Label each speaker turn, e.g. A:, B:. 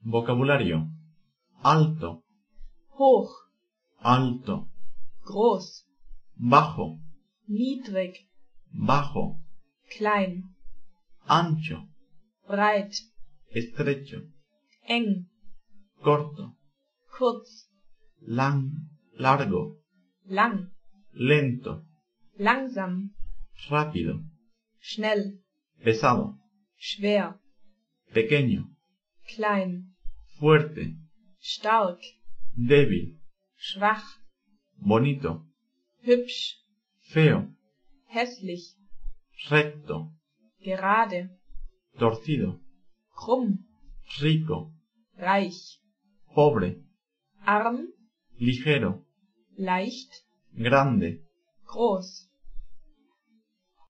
A: Vocabulario: alto,
B: hoch,
A: alto,
B: groß,
A: bajo,
B: niedrig,
A: bajo,
B: klein,
A: ancho,
B: breit,
A: estrecho,
B: eng,
A: corto,
B: kurz,
A: largo,
B: lang,
A: lento,
B: langsam,
A: rápido,
B: schnell,
A: pesado,
B: schwer,
A: pequeño,
B: klein,
A: fuerte,
B: stark,
A: débil,
B: schwach,
A: bonito,
B: hübsch,
A: feo,
B: hässlich,
A: recto,
B: gerade,
A: torcido,
B: krumm,
A: rico,
B: reich,
A: pobre,
B: arm,
A: ligero,
B: leicht,
A: grande,
B: groß.